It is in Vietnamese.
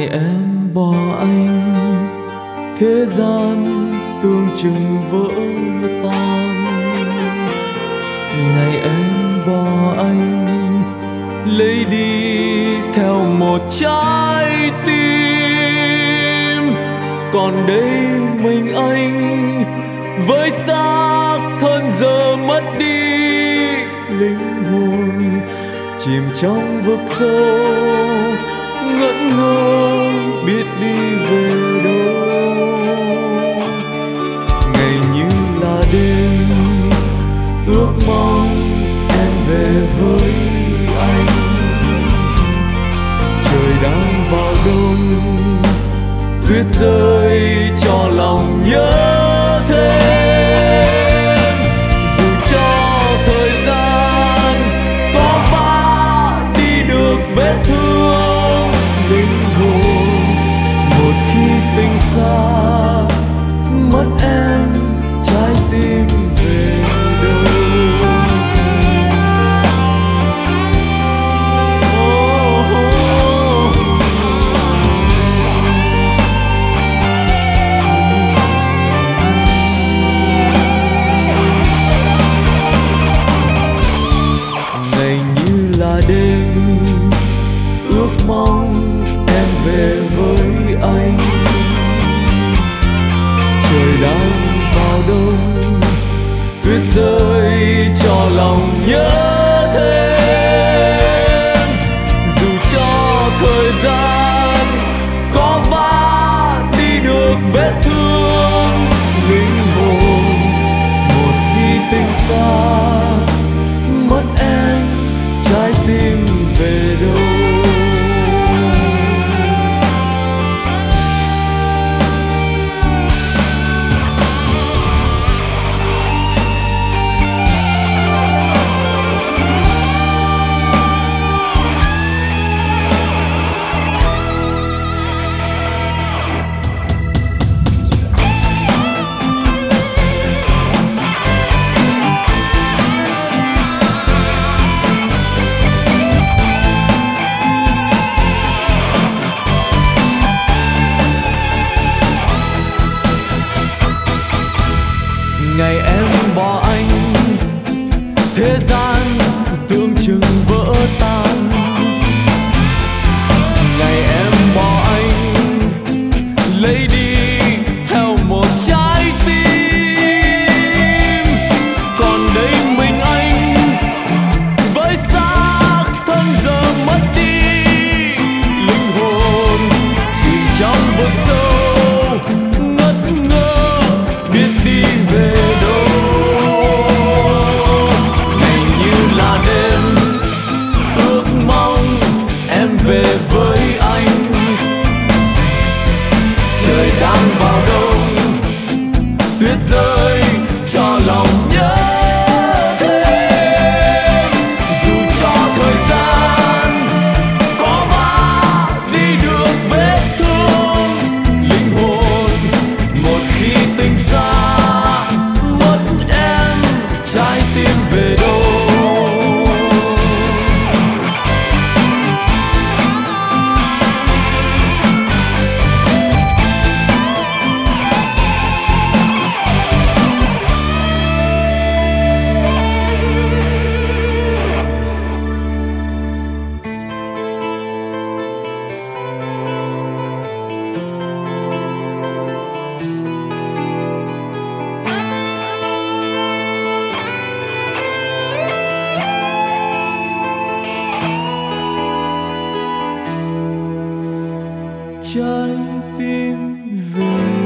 ngày em bỏ anh, thế gian tưởng chừng vỡ tan. Ngày em bỏ anh, lấy đi theo một trái tim. Còn đây mình anh với xác thân giờ mất đi linh hồn, chìm trong vực sâu ngẩn ngơ biết đi về đâu. Ngày như là đêm ước mong em về với anh. Trời đang vào đông, tuyết rơi cho lòng nhớ thêm. Dù cho thời gian có phá đi được vết thương linh hồn, một khi tình xa mất em trái tim về đâu. Ngày như là đêm ước mong em về với anh. Trời đang vào đông, tuyết rơi cho lòng nhớ thêm. Dù cho thời gian có vá đi được vết thương linh hồn, một khi tình xa mất em trái tim về đâu. Ngày em bỏ anh, thế gian tưởng chừng vỡ tan. Ngày em bỏ anh, lấy đi theo một trái tim. Còn đây mình anh với xác thân giờ mất đi linh hồn, chìm trong vực sâu ngất ngơ biết đi về đâu. Ngày như là đêm ước mong em về với anh. Trời đang vào đông, tuyết rơi cho lòng nhớ thêm. Dù cho thời gian có vá đi được vết thương linh hồn, một khi tình xa mất em trái tim về đâu. Trái tim về